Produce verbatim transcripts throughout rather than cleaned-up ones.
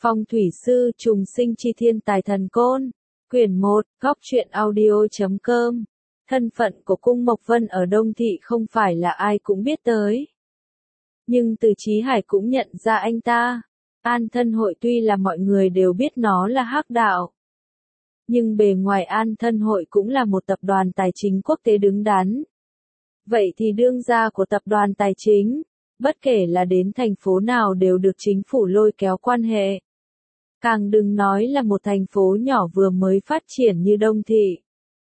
Phong thủy sư trùng sinh chi thiên tài thần côn. Quyển một, góc truyện audio chấm com. Thân phận của cung Mộc Vân ở Đông Thị không phải là ai cũng biết tới. Nhưng Từ Chí Hải cũng nhận ra anh ta. An Thân Hội tuy là mọi người đều biết nó là hắc đạo. Nhưng bề ngoài An Thân Hội cũng là một tập đoàn tài chính quốc tế đứng đắn. Vậy thì đương gia của tập đoàn tài chính, bất kể là đến thành phố nào đều được chính phủ lôi kéo quan hệ. Càng đừng nói là một thành phố nhỏ vừa mới phát triển như Đông Thị.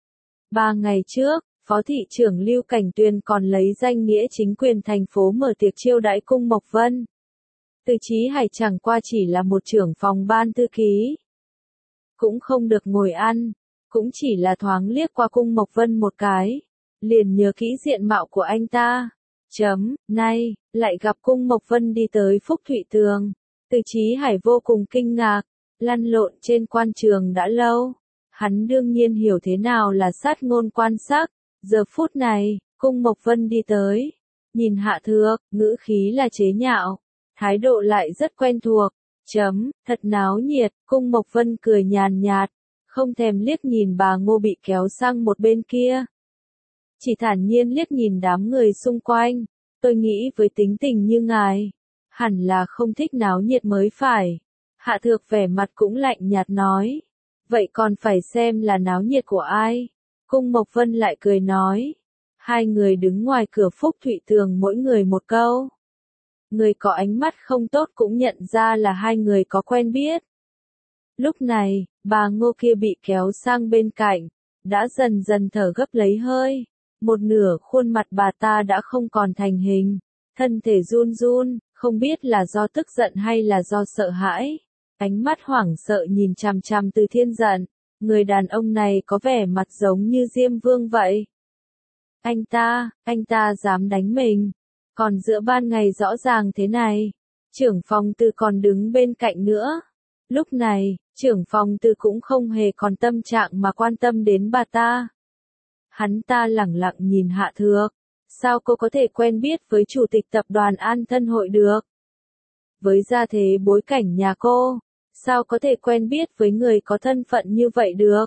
Ba ngày trước, Phó thị trưởng Lưu Cảnh Tuyền còn lấy danh nghĩa chính quyền thành phố mở tiệc chiêu đãi cung Mộc Vân. Từ Chí Hải chẳng qua chỉ là một trưởng phòng ban thư ký. Cũng không được ngồi ăn, cũng chỉ là thoáng liếc qua cung Mộc Vân một cái, liền nhớ kỹ diện mạo của anh ta. Chấm, nay, lại gặp cung Mộc Vân đi tới Phúc Thụy Tường. Từ Chí Hải vô cùng kinh ngạc, lăn lộn trên quan trường đã lâu. Hắn đương nhiên hiểu thế nào là sát ngôn quan sắc. Giờ phút này, cung Mộc Vân đi tới. Nhìn Hạ Thược, ngữ khí là chế nhạo. Thái độ lại rất quen thuộc. Chấm, thật náo nhiệt, cung Mộc Vân cười nhàn nhạt. Không thèm liếc nhìn bà Ngô bị kéo sang một bên kia. Chỉ thản nhiên liếc nhìn đám người xung quanh. Tôi nghĩ với tính tình như ngài, hẳn là không thích náo nhiệt mới phải. Hạ Thược vẻ mặt cũng lạnh nhạt nói. Vậy còn phải xem là náo nhiệt của ai? Cung Mộc Vân lại cười nói. Hai người đứng ngoài cửa Phúc Thụy Tường mỗi người một câu. Người có ánh mắt không tốt cũng nhận ra là hai người có quen biết. Lúc này, bà Ngô kia bị kéo sang bên cạnh, đã dần dần thở gấp lấy hơi. Một nửa khuôn mặt bà ta đã không còn thành hình, thân thể run run, không biết là do tức giận hay là do sợ hãi. Ánh mắt hoảng sợ nhìn chằm chằm Từ Thiên Giận, người đàn ông này có vẻ mặt giống như Diêm Vương vậy. Anh ta, anh ta dám đánh mình, còn giữa ban ngày rõ ràng thế này. Trưởng phòng Từ còn đứng bên cạnh nữa. Lúc này, trưởng phòng Từ cũng không hề còn tâm trạng mà quan tâm đến bà ta. Hắn ta lẳng lặng nhìn Hạ Thược. Sao cô có thể quen biết với chủ tịch tập đoàn An Thân Hội được? Với gia thế bối cảnh nhà cô, sao có thể quen biết với người có thân phận như vậy được?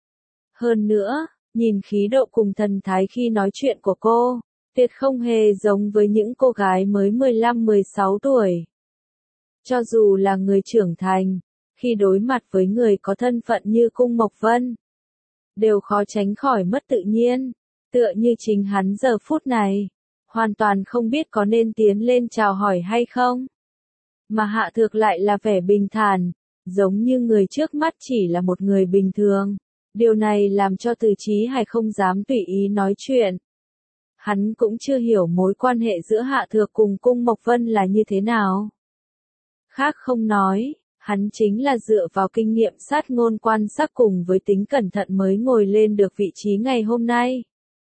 Hơn nữa, nhìn khí độ cùng thần thái khi nói chuyện của cô, tuyệt không hề giống với những cô gái mới mười lăm mười sáu tuổi. Cho dù là người trưởng thành, khi đối mặt với người có thân phận như cung Mộc Vân, đều khó tránh khỏi mất tự nhiên, tựa như chính hắn giờ phút này, hoàn toàn không biết có nên tiến lên chào hỏi hay không. Mà Hạ Thược lại là vẻ bình thản, giống như người trước mắt chỉ là một người bình thường. Điều này làm cho Từ Chí Hải không dám tùy ý nói chuyện. Hắn cũng chưa hiểu mối quan hệ giữa Hạ Thược cùng cung Mộc Vân là như thế nào. Khác không nói. Hắn chính là dựa vào kinh nghiệm sát ngôn quan sát cùng với tính cẩn thận mới ngồi lên được vị trí ngày hôm nay.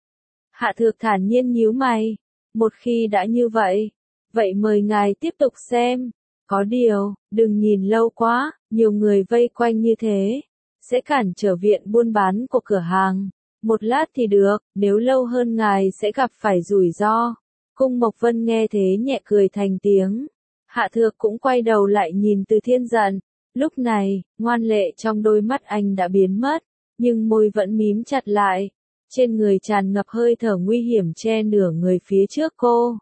Hạ Thược thản nhiên nhíu mày. Một khi đã như vậy, vậy mời ngài tiếp tục xem. Có điều, đừng nhìn lâu quá, nhiều người vây quanh như thế, sẽ cản trở viện buôn bán của cửa hàng. Một lát thì được, nếu lâu hơn ngài sẽ gặp phải rủi ro. Cung Mộc Vân nghe thế nhẹ cười thành tiếng. Hạ Thược cũng quay đầu lại nhìn Từ Thiên Giận. Lúc này, ngoan lệ trong đôi mắt anh đã biến mất, nhưng môi vẫn mím chặt lại. Trên người tràn ngập hơi thở nguy hiểm che nửa người phía trước cô.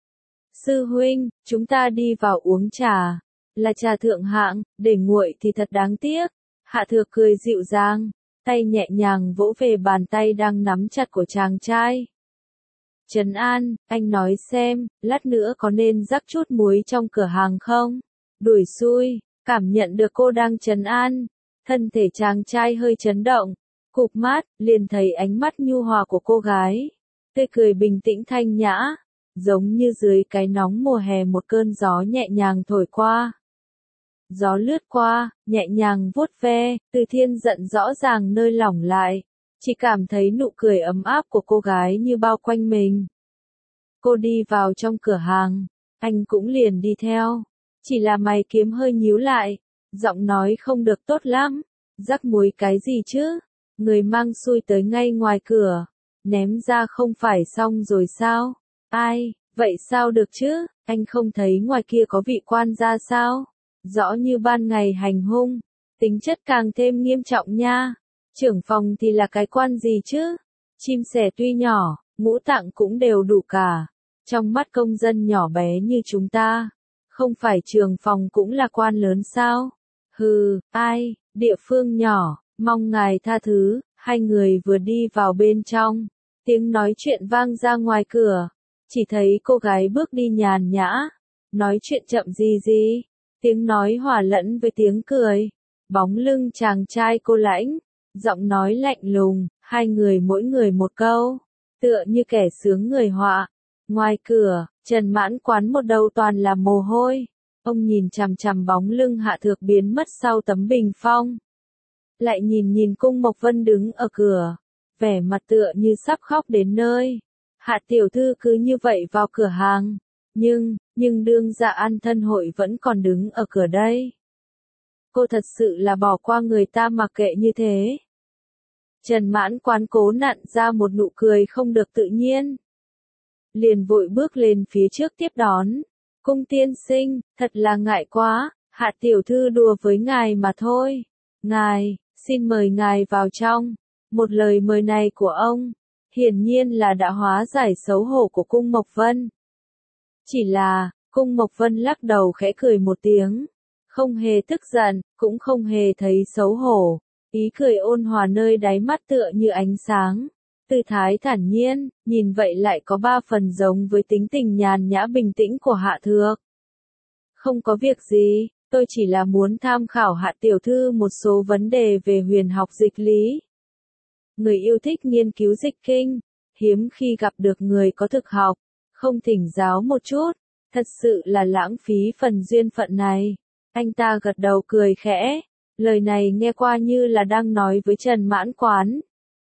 Sư huynh, chúng ta đi vào uống trà. Là trà thượng hạng, để nguội thì thật đáng tiếc. Hạ Thược cười dịu dàng, tay nhẹ nhàng vỗ về bàn tay đang nắm chặt của chàng trai. Trấn An, anh nói xem, lát nữa có nên rắc chút muối trong cửa hàng không? Đuổi xui, cảm nhận được cô đang trấn an. Thân thể chàng trai hơi chấn động, cụp mắt, liền thấy ánh mắt nhu hòa của cô gái. Tươi cười bình tĩnh thanh nhã, giống như dưới cái nóng mùa hè một cơn gió nhẹ nhàng thổi qua. Gió lướt qua, nhẹ nhàng vuốt ve, Từ Thiên Giận rõ ràng nơi lỏng lại. Chỉ cảm thấy nụ cười ấm áp của cô gái như bao quanh mình. Cô đi vào trong cửa hàng, anh cũng liền đi theo. Chỉ là mày kiếm hơi nhíu lại, giọng nói không được tốt lắm. Rắc muối cái gì chứ? Người mang xui tới ngay ngoài cửa, ném ra không phải xong rồi sao? Ai, vậy sao được chứ? Anh không thấy ngoài kia có vị quan gia sao? rõ như ban ngày hành hung, tính chất càng thêm nghiêm trọng nha. Trưởng phòng thì là cái quan gì chứ? Chim sẻ tuy nhỏ, ngũ tạng cũng đều đủ cả. Trong mắt công dân nhỏ bé như chúng ta, không phải trưởng phòng cũng là quan lớn sao? Hừ, ai, địa phương nhỏ, mong ngài tha thứ. Hai người vừa đi vào bên trong, tiếng nói chuyện vang ra ngoài cửa, chỉ thấy cô gái bước đi nhàn nhã, nói chuyện chậm gì gì, tiếng nói hòa lẫn với tiếng cười, bóng lưng chàng trai cô lãnh, giọng nói lạnh lùng, hai người mỗi người một câu, tựa như kẻ sướng người họa. Ngoài cửa, Trần Mãn Quán một đầu toàn là mồ hôi, ông nhìn chằm chằm bóng lưng Hạ Thược biến mất sau tấm bình phong. Lại nhìn nhìn Cung Mộc Vân đứng ở cửa, vẻ mặt tựa như sắp khóc đến nơi. Hạ tiểu thư cứ như vậy vào cửa hàng, nhưng, nhưng đương dạ an thân hội vẫn còn đứng ở cửa đây. Cô thật sự là bỏ qua người ta mặc kệ như thế. Trần Mãn Quán cố nặn ra một nụ cười không được tự nhiên. Liền vội bước lên phía trước tiếp đón. Cung tiên sinh, thật là ngại quá, Hạ tiểu thư đùa với ngài mà thôi. Ngài, xin mời ngài vào trong. Một lời mời này của ông, hiển nhiên là đã hóa giải xấu hổ của Cung Mộc Vân. Chỉ là, Cung Mộc Vân lắc đầu khẽ cười một tiếng, không hề tức giận, cũng không hề thấy xấu hổ, ý cười ôn hòa nơi đáy mắt tựa như ánh sáng, tư thái thản nhiên, nhìn vậy lại có ba phần giống với tính tình nhàn nhã bình tĩnh của Hạ Thược. Không có việc gì, tôi chỉ là muốn tham khảo Hạ tiểu thư một số vấn đề về huyền học dịch lý. Người yêu thích nghiên cứu dịch kinh, hiếm khi gặp được người có thực học, không thỉnh giáo một chút, thật sự là lãng phí phần duyên phận này. Anh ta gật đầu cười khẽ, lời này nghe qua như là đang nói với Trần Mãn Quán.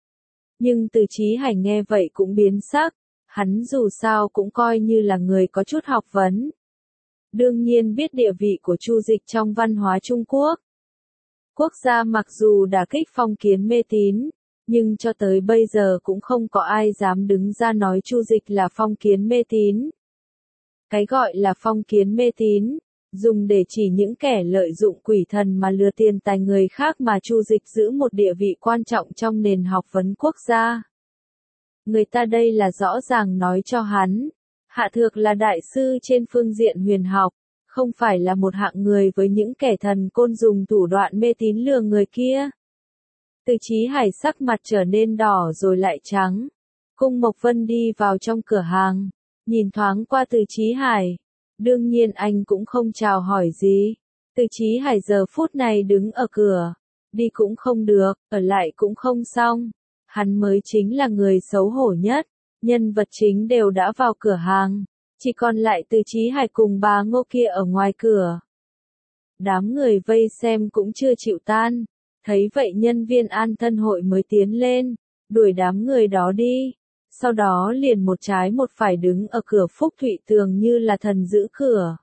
Nhưng Từ Chí Hải nghe vậy cũng biến sắc, hắn dù sao cũng coi như là người có chút học vấn. Đương nhiên biết địa vị của Chu Dịch trong văn hóa Trung Quốc. Quốc gia mặc dù đã kích phong kiến mê tín, nhưng cho tới bây giờ cũng không có ai dám đứng ra nói Chu Dịch là phong kiến mê tín. Cái gọi là phong kiến mê tín, dùng để chỉ những kẻ lợi dụng quỷ thần mà lừa tiền tài người khác mà Chu Dịch giữ một địa vị quan trọng trong nền học vấn quốc gia. Người ta đây là rõ ràng nói cho hắn, Hạ Thược là đại sư trên phương diện huyền học, không phải là một hạng người với những kẻ thần côn dùng thủ đoạn mê tín lừa người kia. Từ Chí Hải sắc mặt trở nên đỏ rồi lại trắng. Cung Mộc Vân đi vào trong cửa hàng, nhìn thoáng qua Từ Chí Hải. Đương nhiên anh cũng không chào hỏi gì. Từ Chí Hải giờ phút này đứng ở cửa, đi cũng không được, ở lại cũng không xong. Hắn mới chính là người xấu hổ nhất, nhân vật chính đều đã vào cửa hàng, chỉ còn lại Từ Chí Hải cùng bà Ngô kia ở ngoài cửa. Đám người vây xem cũng chưa chịu tan. Thấy vậy nhân viên an thân hội mới tiến lên, đuổi đám người đó đi, sau đó liền một trái một phải đứng ở cửa Phúc Thụy Tường như là thần giữ cửa.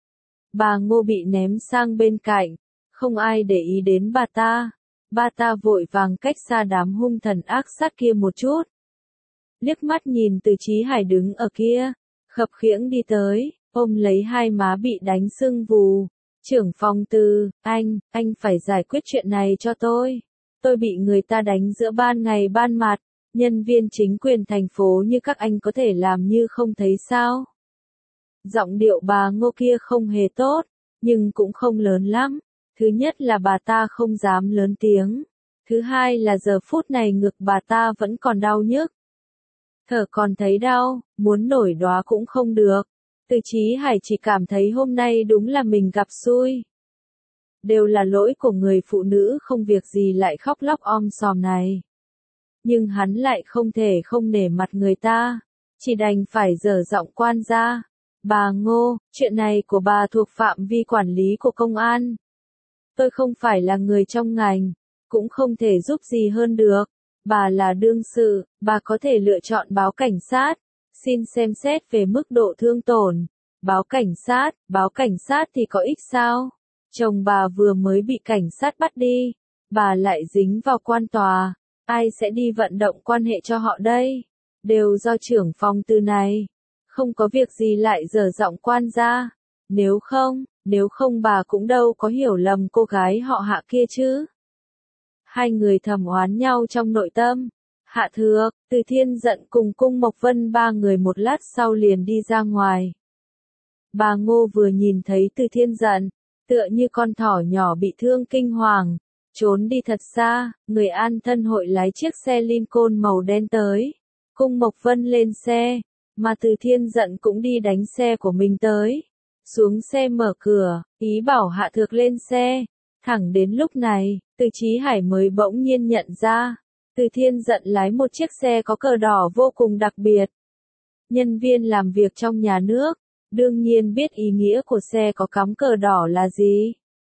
Bà Ngô bị ném sang bên cạnh, không ai để ý đến bà ta, bà ta vội vàng cách xa đám hung thần ác sát kia một chút. Liếc mắt nhìn Từ Chí Hải đứng ở kia, khập khiễng đi tới, ôm lấy hai má bị đánh sưng vù. Trưởng phòng Từ, anh, anh phải giải quyết chuyện này cho tôi. Tôi bị người ta đánh giữa ban ngày ban mặt, nhân viên chính quyền thành phố như các anh có thể làm như không thấy sao. Giọng điệu bà Ngô kia không hề tốt, nhưng cũng không lớn lắm. Thứ nhất là bà ta không dám lớn tiếng. Thứ hai là giờ phút này ngực bà ta vẫn còn đau nhức. Thở còn thấy đau, muốn nổi đoá cũng không được. Từ Chí Hải chỉ cảm thấy hôm nay đúng là mình gặp xui. Đều là lỗi của người phụ nữ không việc gì lại khóc lóc om sòm này. Nhưng hắn lại không thể không nể mặt người ta, chỉ đành phải dở giọng quan ra. Bà Ngô, chuyện này của bà thuộc phạm vi quản lý của công an. Tôi không phải là người trong ngành, cũng không thể giúp gì hơn được. Bà là đương sự, bà có thể lựa chọn báo cảnh sát. Xin xem xét về mức độ thương tổn. Báo cảnh sát, báo cảnh sát thì có ích sao? Chồng bà vừa mới bị cảnh sát bắt đi, bà lại dính vào quan tòa, ai sẽ đi vận động quan hệ cho họ đây? Đều do trưởng phòng Từ này, không có việc gì lại dở giọng quan ra. Nếu không, nếu không bà cũng đâu có hiểu lầm cô gái họ Hạ kia chứ. Hai người thầm oán nhau trong nội tâm. Hạ Thược, Từ Thiên Giận cùng Cung Mộc Vân ba người một lát sau liền đi ra ngoài. Bà Ngô vừa nhìn thấy Từ Thiên Giận, tựa như con thỏ nhỏ bị thương kinh hoàng, trốn đi thật xa, người an thân hội lái chiếc xe Lincoln màu đen tới. Cung Mộc Vân lên xe, mà Từ Thiên Giận cũng đi đánh xe của mình tới. Xuống xe mở cửa, ý bảo Hạ Thược lên xe. Thẳng đến lúc này, Từ Chí Hải mới bỗng nhiên nhận ra, Từ Thiên Giận lái một chiếc xe có cờ đỏ vô cùng đặc biệt. Nhân viên làm việc trong nhà nước, đương nhiên biết ý nghĩa của xe có cắm cờ đỏ là gì.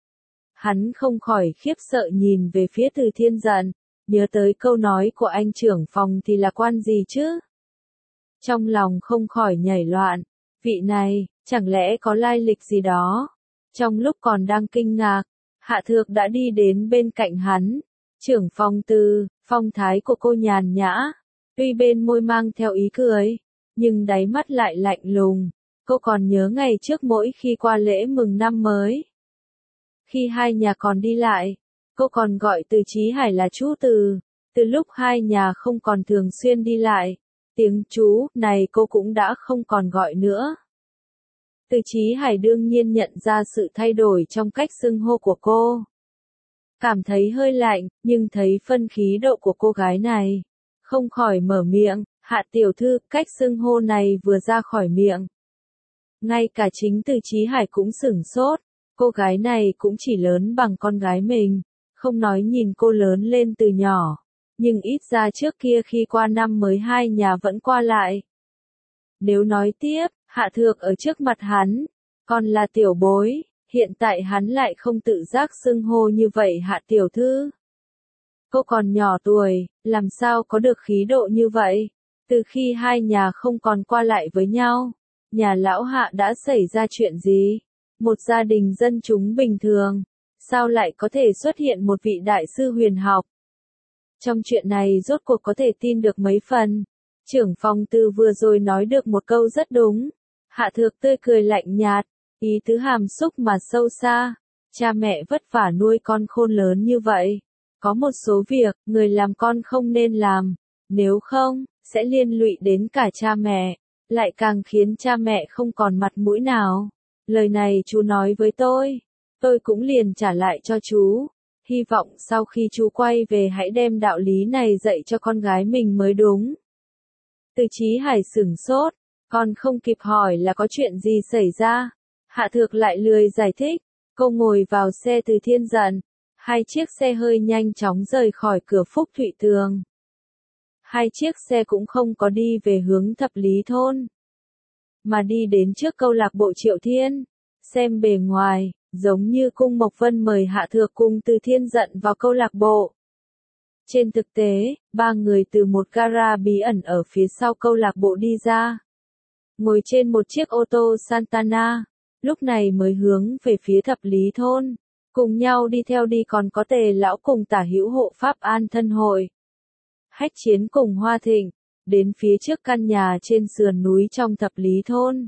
Hắn không khỏi khiếp sợ nhìn về phía Từ Thiên Giận, nhớ tới câu nói của anh trưởng phòng thì là quan gì chứ? Trong lòng không khỏi nhảy loạn, vị này, chẳng lẽ có lai lịch gì đó? Trong lúc còn đang kinh ngạc, Hạ Thược đã đi đến bên cạnh hắn. Trưởng phòng Từ, phong thái của cô nhàn nhã, tuy bên môi mang theo ý cười, nhưng đáy mắt lại lạnh lùng. Cô còn nhớ ngày trước mỗi khi qua lễ mừng năm mới. Khi hai nhà còn đi lại, cô còn gọi Từ Chí Hải là chú Từ. Từ lúc hai nhà không còn thường xuyên đi lại, tiếng chú này cô cũng đã không còn gọi nữa. Từ Chí Hải đương nhiên nhận ra sự thay đổi trong cách xưng hô của cô. Cảm thấy hơi lạnh, nhưng thấy phân khí độ của cô gái này. Không khỏi mở miệng, Hạ tiểu thư, cách xưng hô này vừa ra khỏi miệng. Ngay cả chính Từ Chí Hải cũng sửng sốt, cô gái này cũng chỉ lớn bằng con gái mình, không nói nhìn cô lớn lên từ nhỏ, nhưng ít ra trước kia khi qua năm mới hai nhà vẫn qua lại. Nếu nói tiếp, Hạ Thược ở trước mặt hắn, còn là tiểu bối, hiện tại hắn lại không tự giác xưng hô như vậy Hạ tiểu thư. Cô còn nhỏ tuổi, làm sao có được khí độ như vậy? Từ khi hai nhà không còn qua lại với nhau, nhà lão Hạ đã xảy ra chuyện gì? Một gia đình dân chúng bình thường, sao lại có thể xuất hiện một vị đại sư huyền học? Trong chuyện này rốt cuộc có thể tin được mấy phần? Trưởng phòng Từ vừa rồi nói được một câu rất đúng. Hạ Thược tươi cười lạnh nhạt, ý tứ hàm xúc mà sâu xa. Cha mẹ vất vả nuôi con khôn lớn như vậy. Có một số việc, người làm con không nên làm. Nếu không, sẽ liên lụy đến cả cha mẹ. Lại càng khiến cha mẹ không còn mặt mũi nào. Lời này chú nói với tôi. Tôi cũng liền trả lại cho chú. Hy vọng sau khi chú quay về hãy đem đạo lý này dạy cho con gái mình mới đúng. Từ Chí Hải sửng sốt, còn không kịp hỏi là có chuyện gì xảy ra. Hạ Thược lại lười giải thích, cô ngồi vào xe Từ Thiên Giận. Hai chiếc xe hơi nhanh chóng rời khỏi cửa Phúc Thụy Tường. Hai chiếc xe cũng không có đi về hướng Thập Lý Thôn, mà đi đến trước câu lạc bộ Triệu Thiên. Xem bề ngoài, giống như Cung Mộc Vân mời Hạ Thược cùng Từ Thiên Giận vào câu lạc bộ. Trên thực tế, ba người từ một gara bí ẩn ở phía sau câu lạc bộ đi ra. Ngồi trên một chiếc ô tô Santana, lúc này mới hướng về phía Thập Lý Thôn. Cùng nhau đi theo đi còn có Tề lão cùng Tả Hữu hộ Pháp An Thân Hội. Hách Chiến cùng Hoa Thịnh, đến phía trước căn nhà trên sườn núi trong Thập Lý Thôn.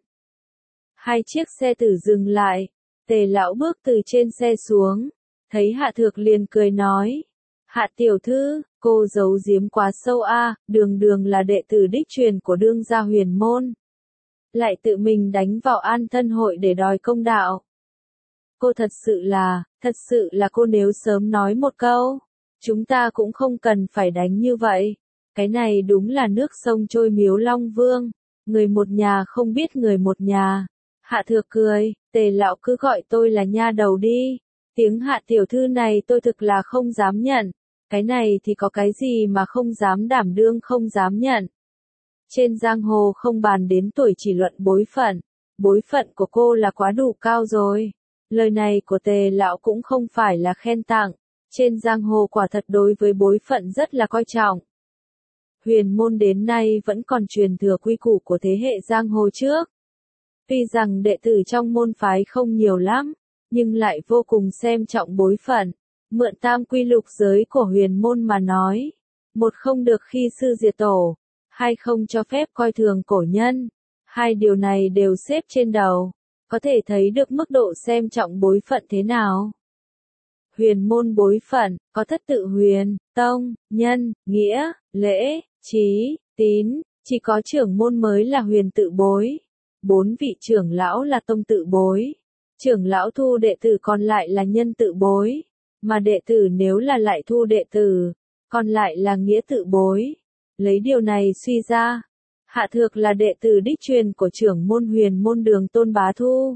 Hai chiếc xe tử dừng lại, Tề lão bước từ trên xe xuống, thấy Hạ Thược liền cười nói. Hạ tiểu thư, cô giấu giếm quá sâu a, à, đường đường là đệ tử đích truyền của đương gia Huyền môn. Lại tự mình đánh vào An Thân Hội để đòi công đạo. Cô thật sự là, thật sự là cô nếu sớm nói một câu, chúng ta cũng không cần phải đánh như vậy. Cái này đúng là nước sông trôi miếu Long Vương, người một nhà không biết người một nhà. Hạ Thược cười, Tề lão cứ gọi tôi là nha đầu đi. Tiếng Hạ tiểu thư này tôi thực là không dám nhận. Cái này thì có cái gì mà không dám đảm đương không dám nhận. Trên giang hồ không bàn đến tuổi chỉ luận bối phận. Bối phận của cô là quá đủ cao rồi. Lời này của Tề lão cũng không phải là khen tặng. Trên giang hồ quả thật đối với bối phận rất là coi trọng. Huyền môn đến nay vẫn còn truyền thừa quy củ của thế hệ giang hồ trước. Tuy rằng đệ tử trong môn phái không nhiều lắm, nhưng lại vô cùng xem trọng bối phận. Mượn tam quy lục giới của huyền môn mà nói. Một không được khi sư diệt tổ. Hai không cho phép coi thường cổ nhân. Hai điều này đều xếp trên đầu. có thể thấy được mức độ xem trọng bối phận thế nào. Huyền môn bối phận, có thất tự huyền, tông, nhân, nghĩa, lễ, trí, tín, chỉ có trưởng môn mới là huyền tự bối. Bốn vị trưởng lão là tông tự bối. Trưởng lão thu đệ tử còn lại là nhân tự bối. Mà đệ tử nếu là lại thu đệ tử, còn lại là nghĩa tự bối. Lấy điều này suy ra, Hạ Thược là đệ tử đích truyền của trưởng môn huyền môn Đường Tôn Bá Thu.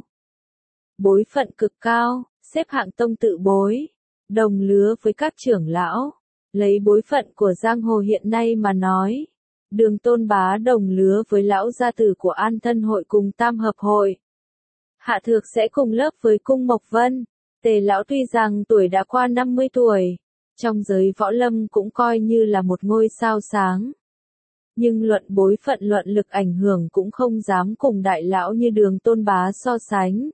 Bối phận cực cao, xếp hạng tông tự bối, đồng lứa với các trưởng lão. Lấy bối phận của giang hồ hiện nay mà nói, Đường Tôn Bá đồng lứa với lão gia tử của An Thân hội cùng Tam Hợp hội. Hạ Thược sẽ cùng lớp với Cung Mộc Vân. Tề lão tuy rằng tuổi đã qua năm mươi tuổi, trong giới võ lâm cũng coi như là một ngôi sao sáng. Nhưng luận bối phận luận lực ảnh hưởng cũng không dám cùng đại lão như Đường Tôn Bá so sánh.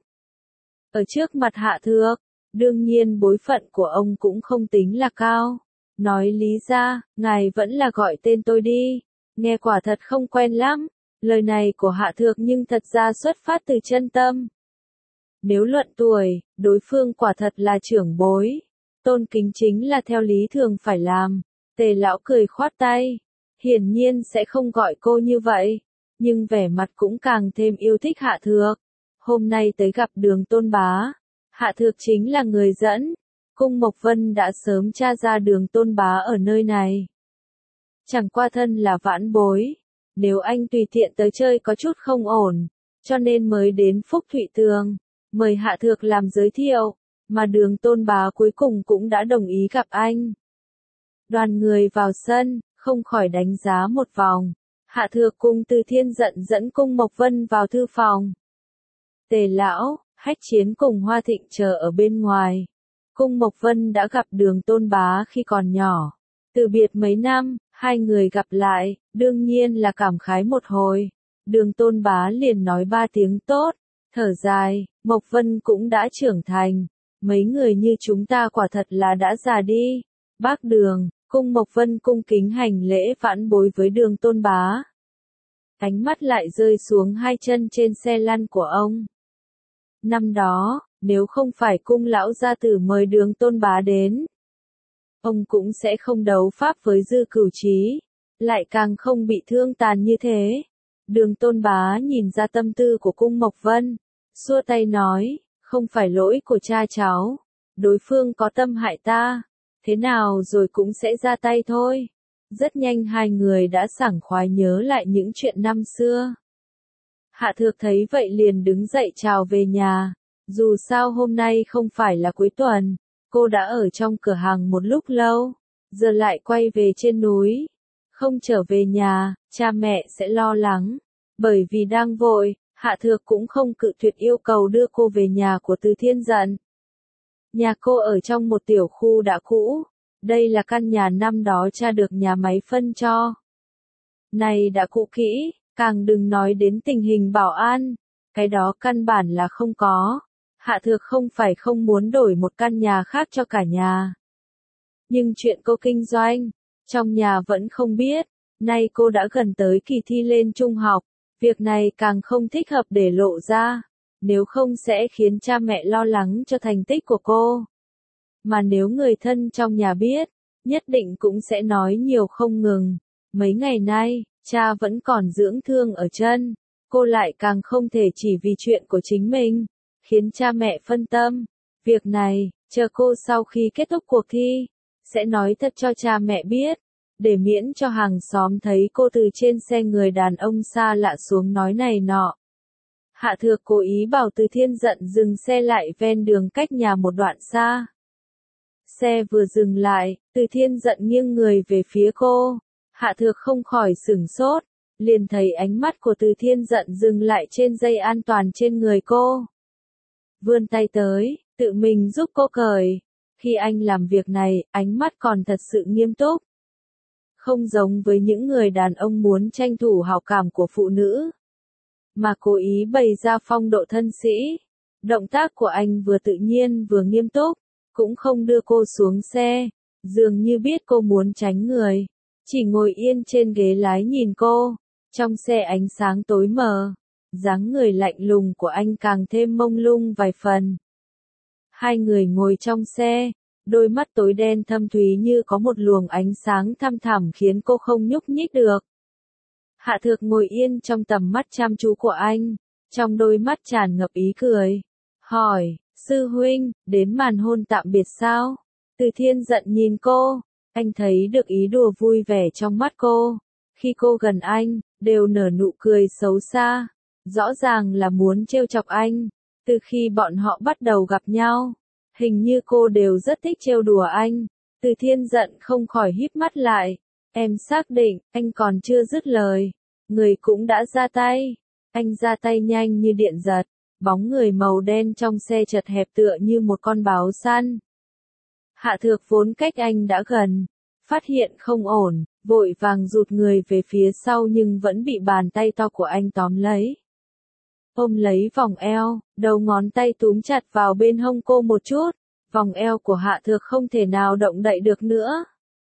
Ở trước mặt Hạ Thược, đương nhiên bối phận của ông cũng không tính là cao. Nói lý ra, ngài vẫn là gọi tên tôi đi, nghe quả thật không quen lắm. Lời này của Hạ Thược nhưng thật ra xuất phát từ chân tâm. Nếu luận tuổi, đối phương quả thật là trưởng bối. Tôn kính chính là theo lý thường phải làm. Tề lão cười khoát tay. Hiển nhiên sẽ không gọi cô như vậy. Nhưng vẻ mặt cũng càng thêm yêu thích Hạ Thược. Hôm nay tới gặp Đường Tôn Bá. Hạ Thược chính là người dẫn. Cung Mộc Vân đã sớm tra ra Đường Tôn Bá ở nơi này. Chẳng qua thân là vãn bối. Nếu anh tùy tiện tới chơi có chút không ổn. Cho nên mới đến Phúc Thụy Tường. Mời Hạ Thược làm giới thiệu, mà Đường Tôn Bá cuối cùng cũng đã đồng ý gặp anh. Đoàn người vào sân, không khỏi đánh giá một vòng. Hạ Thược cùng Từ Thiên Dận dẫn Cung Mộc Vân vào thư phòng. Tề lão, Hách Chiến cùng Hoa Thịnh chờ ở bên ngoài. Cung Mộc Vân đã gặp Đường Tôn Bá khi còn nhỏ. Từ biệt mấy năm, hai người gặp lại, đương nhiên là cảm khái một hồi. Đường Tôn Bá liền nói ba tiếng tốt. Thở dài, Mộc Vân cũng đã trưởng thành, mấy người như chúng ta quả thật là đã già đi. Bác Đường, Cung Mộc Vân cung kính hành lễ vãn bối với Đường Tôn Bá. Ánh mắt lại rơi xuống hai chân trên xe lăn của ông. Năm đó, nếu không phải cung lão gia tử mời Đường Tôn Bá đến, ông cũng sẽ không đấu pháp với Dư Cửu Trí, lại càng không bị thương tàn như thế. Đường Tôn Bá nhìn ra tâm tư của Cung Mộc Vân, xua tay nói, không phải lỗi của cha cháu, đối phương có tâm hại ta, thế nào rồi cũng sẽ ra tay thôi. Rất nhanh hai người đã sảng khoái nhớ lại những chuyện năm xưa. Hạ Thược thấy vậy liền đứng dậy chào về nhà, dù sao hôm nay không phải là cuối tuần, cô đã ở trong cửa hàng một lúc lâu, giờ lại quay về trên núi. Không trở về nhà, cha mẹ sẽ lo lắng. Bởi vì đang vội, Hạ Thược cũng không cự tuyệt yêu cầu đưa cô về nhà của Từ Thiên Dận. Nhà cô ở trong một tiểu khu đã cũ. Đây là căn nhà năm đó cha được nhà máy phân cho. Này đã cũ kỹ, càng đừng nói đến tình hình bảo an. Cái đó căn bản là không có. Hạ Thược không phải không muốn đổi một căn nhà khác cho cả nhà. Nhưng chuyện cô kinh doanh, trong nhà vẫn không biết. Nay cô đã gần tới kỳ thi lên trung học. Việc này càng không thích hợp để lộ ra. Nếu không sẽ khiến cha mẹ lo lắng cho thành tích của cô. Mà nếu người thân trong nhà biết, nhất định cũng sẽ nói nhiều không ngừng. Mấy ngày nay, cha vẫn còn dưỡng thương ở chân. Cô lại càng không thể chỉ vì chuyện của chính mình, khiến cha mẹ phân tâm. Việc này, chờ cô sau khi kết thúc cuộc thi, sẽ nói thật cho cha mẹ biết. Để miễn cho hàng xóm thấy cô từ trên xe người đàn ông xa lạ xuống nói này nọ. Hạ Thược cố ý bảo Từ Thiên Dận dừng xe lại ven đường cách nhà một đoạn xa. Xe vừa dừng lại, Từ Thiên Dận nghiêng người về phía cô. Hạ Thược không khỏi sửng sốt, liền thấy ánh mắt của Từ Thiên Dận dừng lại trên dây an toàn trên người cô. Vươn tay tới, tự mình giúp cô cởi. Khi anh làm việc này, ánh mắt còn thật sự nghiêm túc. Không giống với những người đàn ông muốn tranh thủ hảo cảm của phụ nữ, mà cố ý bày ra phong độ thân sĩ. Động tác của anh vừa tự nhiên vừa nghiêm túc, cũng không đưa cô xuống xe, dường như biết cô muốn tránh người, chỉ ngồi yên trên ghế lái nhìn cô. Trong xe ánh sáng tối mờ, dáng người lạnh lùng của anh càng thêm mông lung vài phần. Hai người ngồi trong xe, đôi mắt tối đen thâm thúy như có một luồng ánh sáng thăm thẳm khiến cô không nhúc nhích được. Hạ Thược ngồi yên trong tầm mắt chăm chú của anh, trong đôi mắt tràn ngập ý cười. Hỏi, sư huynh, đến màn hôn tạm biệt sao? Từ Thiên giận nhìn cô, anh thấy được ý đùa vui vẻ trong mắt cô. Khi cô gần anh, đều nở nụ cười xấu xa, rõ ràng là muốn trêu chọc anh. Từ khi bọn họ bắt đầu gặp nhau, hình như cô đều rất thích trêu đùa anh. Từ Thiên giận không khỏi híp mắt lại. Em xác định, anh còn chưa dứt lời. Người cũng đã ra tay. Anh ra tay nhanh như điện giật. Bóng người màu đen trong xe chật hẹp tựa như một con báo săn. Hạ Thược vốn cách anh đã gần. Phát hiện không ổn, vội vàng rụt người về phía sau nhưng vẫn bị bàn tay to của anh tóm lấy. Ôm lấy vòng eo, đầu ngón tay túm chặt vào bên hông cô một chút. Vòng eo của Hạ Thược không thể nào động đậy được nữa.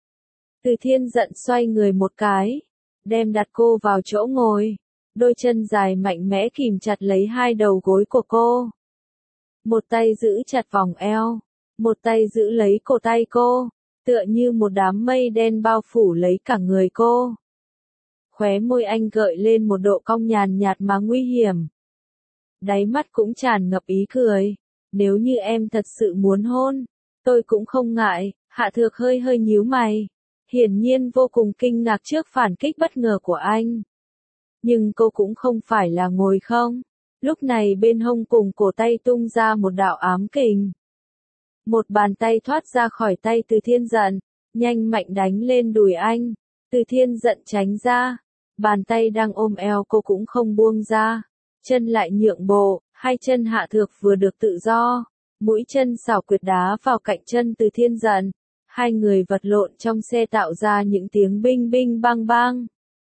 Từ Thiên giận xoay người một cái, đem đặt cô vào chỗ ngồi. Đôi chân dài mạnh mẽ kìm chặt lấy hai đầu gối của cô. Một tay giữ chặt vòng eo, một tay giữ lấy cổ tay cô, tựa như một đám mây đen bao phủ lấy cả người cô. Khóe môi anh gợi lên một độ cong nhàn nhạt mà nguy hiểm. Đáy mắt cũng tràn ngập ý cười. Nếu như em thật sự muốn hôn, tôi cũng không ngại. Hạ Thược hơi hơi nhíu mày. Hiển nhiên vô cùng kinh ngạc trước phản kích bất ngờ của anh. Nhưng cô cũng không phải là ngồi không. Lúc này bên hông cùng cổ tay tung ra một đạo ám kình. Một bàn tay thoát ra khỏi tay Từ Thiên giận, nhanh mạnh đánh lên đùi anh. Từ Thiên giận tránh ra. Bàn tay đang ôm eo cô cũng không buông ra. Chân lại nhượng bộ, hai chân Hạ Thược vừa được tự do. Mũi chân xảo quyệt đá vào cạnh chân Từ Thiên giận. Hai người vật lộn trong xe tạo ra những tiếng binh binh bang bang.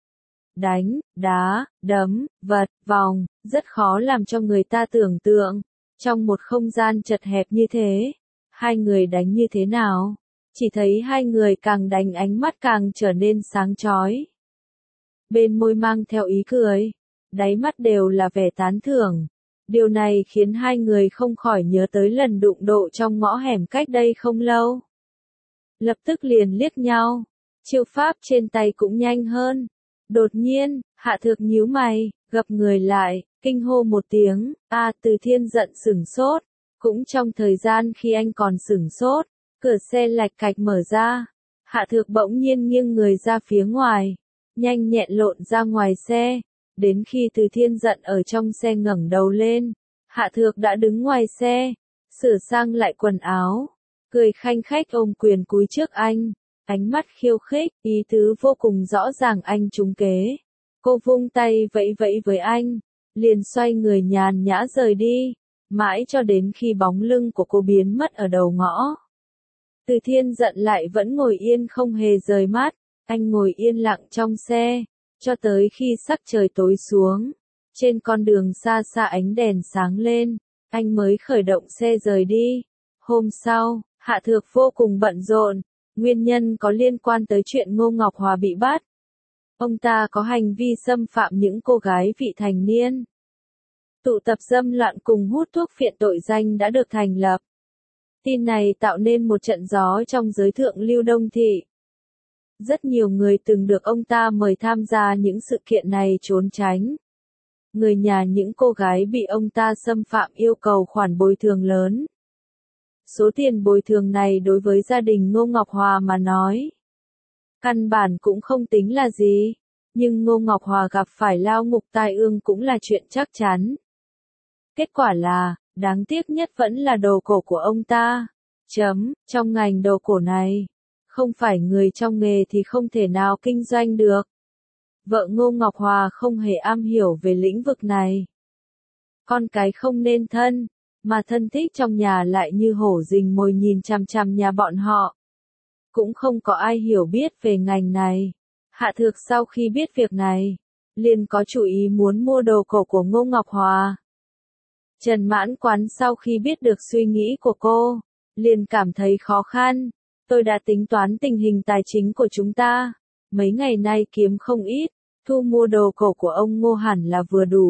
Đánh, đá, đấm, vật, vòng, rất khó làm cho người ta tưởng tượng. Trong một không gian chật hẹp như thế, hai người đánh như thế nào? Chỉ thấy hai người càng đánh ánh mắt càng trở nên sáng chói. Bên môi mang theo ý cười, đáy mắt đều là vẻ tán thưởng. Điều này khiến hai người không khỏi nhớ tới lần đụng độ trong ngõ hẻm cách đây không lâu. Lập tức liền liếc nhau, chiêu pháp trên tay cũng nhanh hơn. Đột nhiên, Hạ Thược nhíu mày, gập người lại, kinh hô một tiếng, a Từ Thiên giận sửng sốt. Cũng trong thời gian khi anh còn sửng sốt, cửa xe lạch cạch mở ra. Hạ Thược bỗng nhiên nghiêng người ra phía ngoài, nhanh nhẹn lộn ra ngoài xe. Đến khi Từ Thiên giận ở trong xe ngẩng đầu lên, Hạ Thược đã đứng ngoài xe, sửa sang lại quần áo, cười khanh khách ôm quyền cúi trước anh. Ánh mắt khiêu khích, ý tứ vô cùng rõ ràng anh trúng kế. Cô vung tay vẫy vẫy với anh, liền xoay người nhàn nhã rời đi, mãi cho đến khi bóng lưng của cô biến mất ở đầu ngõ. Từ Thiên giận lại vẫn ngồi yên không hề rời mắt, anh ngồi yên lặng trong xe, cho tới khi sắc trời tối xuống. Trên con đường xa xa ánh đèn sáng lên, anh mới khởi động xe rời đi. Hôm sau, Hạ Thược vô cùng bận rộn. Nguyên nhân có liên quan tới chuyện Ngô Ngọc Hòa bị bắt. Ông ta có hành vi xâm phạm những cô gái vị thành niên. Tụ tập dâm loạn cùng hút thuốc phiện tội danh đã được thành lập. Tin này tạo nên một trận gió trong giới thượng lưu Đông Thị. Rất nhiều người từng được ông ta mời tham gia những sự kiện này trốn tránh. Người nhà những cô gái bị ông ta xâm phạm yêu cầu khoản bồi thường lớn. Số tiền bồi thường này đối với gia đình Ngô Ngọc Hòa mà nói, căn bản cũng không tính là gì, nhưng Ngô Ngọc Hòa gặp phải lao ngục tai ương cũng là chuyện chắc chắn. Kết quả là, đáng tiếc nhất vẫn là đồ cổ của ông ta. Chấm, trong ngành đồ cổ này, không phải người trong nghề thì không thể nào kinh doanh được. Vợ Ngô Ngọc Hòa không hề am hiểu về lĩnh vực này. Con cái không nên thân, mà thân thích trong nhà lại như hổ rình mồi nhìn chằm chằm nhà bọn họ. Cũng không có ai hiểu biết về ngành này. Hạ Thược sau khi biết việc này, liền có chủ ý muốn mua đồ cổ của Ngô Ngọc Hòa. Trần Mãn Quán sau khi biết được suy nghĩ của cô, liền cảm thấy khó khăn. Tôi đã tính toán tình hình tài chính của chúng ta. Mấy ngày nay kiếm không ít, thu mua đồ cổ của ông Ngô hẳn là vừa đủ.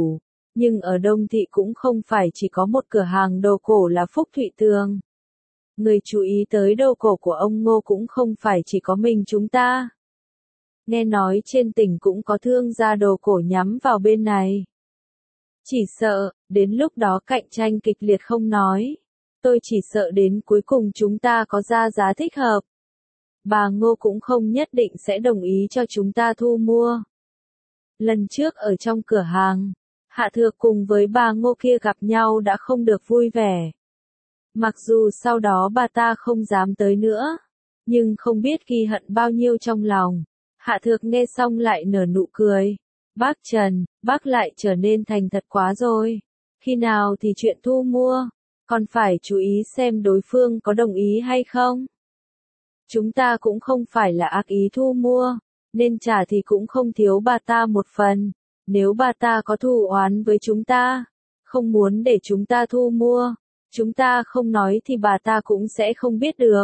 Nhưng ở Đông Thị cũng không phải chỉ có một cửa hàng đồ cổ là Phúc Thụy Tường. Người chú ý tới đồ cổ của ông Ngô cũng không phải chỉ có mình chúng ta. Nghe nói trên tỉnh cũng có thương gia đồ cổ nhắm vào bên này. Chỉ sợ, đến lúc đó cạnh tranh kịch liệt không nói. Tôi chỉ sợ đến cuối cùng chúng ta có ra giá thích hợp. Bà Ngô cũng không nhất định sẽ đồng ý cho chúng ta thu mua. Lần trước ở trong cửa hàng, Hạ Thược cùng với bà Ngô kia gặp nhau đã không được vui vẻ. Mặc dù sau đó bà ta không dám tới nữa, nhưng không biết ghi hận bao nhiêu trong lòng. Hạ Thược nghe xong lại nở nụ cười. Bác Trần, bác lại trở nên thành thật quá rồi. Khi nào thì chuyện thu mua, còn phải chú ý xem đối phương có đồng ý hay không. Chúng ta cũng không phải là ác ý thu mua, nên trả thì cũng không thiếu bà ta một phần. Nếu bà ta có thù oán với chúng ta, không muốn để chúng ta thu mua, chúng ta không nói thì bà ta cũng sẽ không biết được.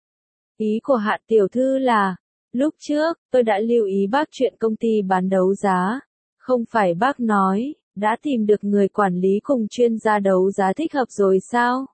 Ý của Hạ tiểu thư là, lúc trước, tôi đã lưu ý bác chuyện công ty bán đấu giá. Không phải bác nói, đã tìm được người quản lý cùng chuyên gia đấu giá thích hợp rồi sao?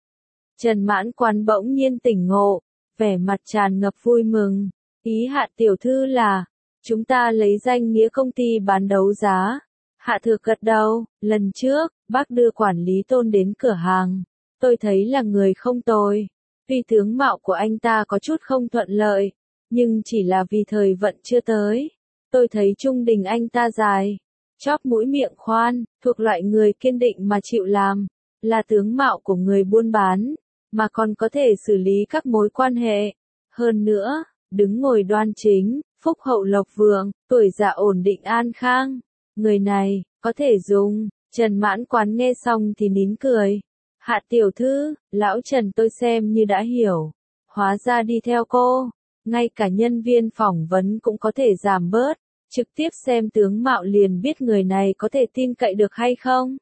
Trần Mãn Quán bỗng nhiên tỉnh ngộ, vẻ mặt tràn ngập vui mừng. Ý Hạ tiểu thư là, chúng ta lấy danh nghĩa công ty bán đấu giá. Hạ Thược gật đầu, lần trước, bác đưa quản lý Tôn đến cửa hàng. Tôi thấy là người không tồi. Tuy tướng mạo của anh ta có chút không thuận lợi, nhưng chỉ là vì thời vận chưa tới. Tôi thấy trung đình anh ta dài, chóp mũi miệng khoan, thuộc loại người kiên định mà chịu làm, là tướng mạo của người buôn bán, mà còn có thể xử lý các mối quan hệ. Hơn nữa, đứng ngồi đoan chính, phúc hậu lộc vượng, tuổi già ổn định an khang. Người này, có thể dùng. Trần Mãn Quán nghe xong thì nín cười. Hạ tiểu thư, lão Trần tôi xem như đã hiểu. Hóa ra đi theo cô, ngay cả nhân viên phỏng vấn cũng có thể giảm bớt. Trực tiếp xem tướng mạo liền biết người này có thể tin cậy được hay không.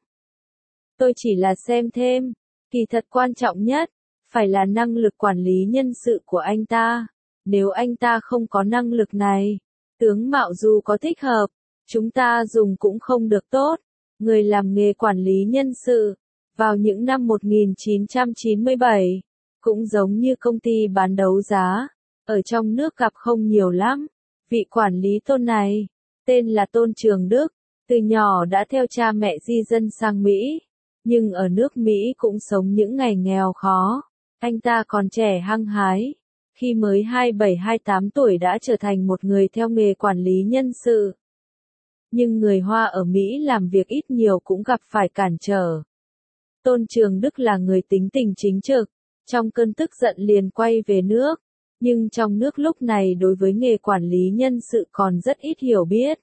Tôi chỉ là xem thêm, kỳ thật quan trọng nhất, phải là năng lực quản lý nhân sự của anh ta. Nếu anh ta không có năng lực này, tướng mạo dù có thích hợp, chúng ta dùng cũng không được tốt. Người làm nghề quản lý nhân sự, vào những năm một nghìn chín trăm chín mươi bảy, cũng giống như công ty bán đấu giá, ở trong nước gặp không nhiều lắm. Vị quản lý Tôn này, tên là Tôn Trường Đức, từ nhỏ đã theo cha mẹ di dân sang Mỹ, nhưng ở nước Mỹ cũng sống những ngày nghèo khó. Anh ta còn trẻ hăng hái, khi mới hai mươi bảy hai mươi tám tuổi đã trở thành một người theo nghề quản lý nhân sự. Nhưng người Hoa ở Mỹ làm việc ít nhiều cũng gặp phải cản trở. Tôn Trường Đức là người tính tình chính trực, trong cơn tức giận liền quay về nước. Nhưng trong nước lúc này đối với nghề quản lý nhân sự còn rất ít hiểu biết.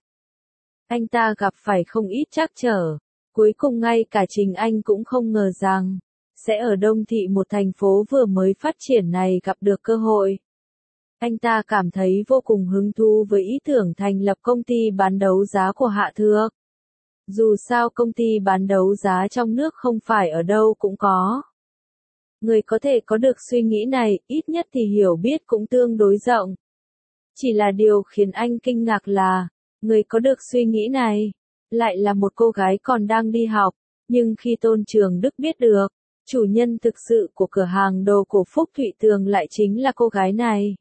Anh ta gặp phải không ít trắc trở. Cuối cùng ngay cả Trình Anh cũng không ngờ rằng, sẽ ở Đông Thị một thành phố vừa mới phát triển này gặp được cơ hội. Anh ta cảm thấy vô cùng hứng thú với ý tưởng thành lập công ty bán đấu giá của Hạ Thược. Dù sao công ty bán đấu giá trong nước không phải ở đâu cũng có. Người có thể có được suy nghĩ này, ít nhất thì hiểu biết cũng tương đối rộng. Chỉ là điều khiến anh kinh ngạc là, người có được suy nghĩ này, lại là một cô gái còn đang đi học, nhưng khi Tôn Trường Đức biết được, chủ nhân thực sự của cửa hàng đồ cổ Phúc Thụy Tường lại chính là cô gái này.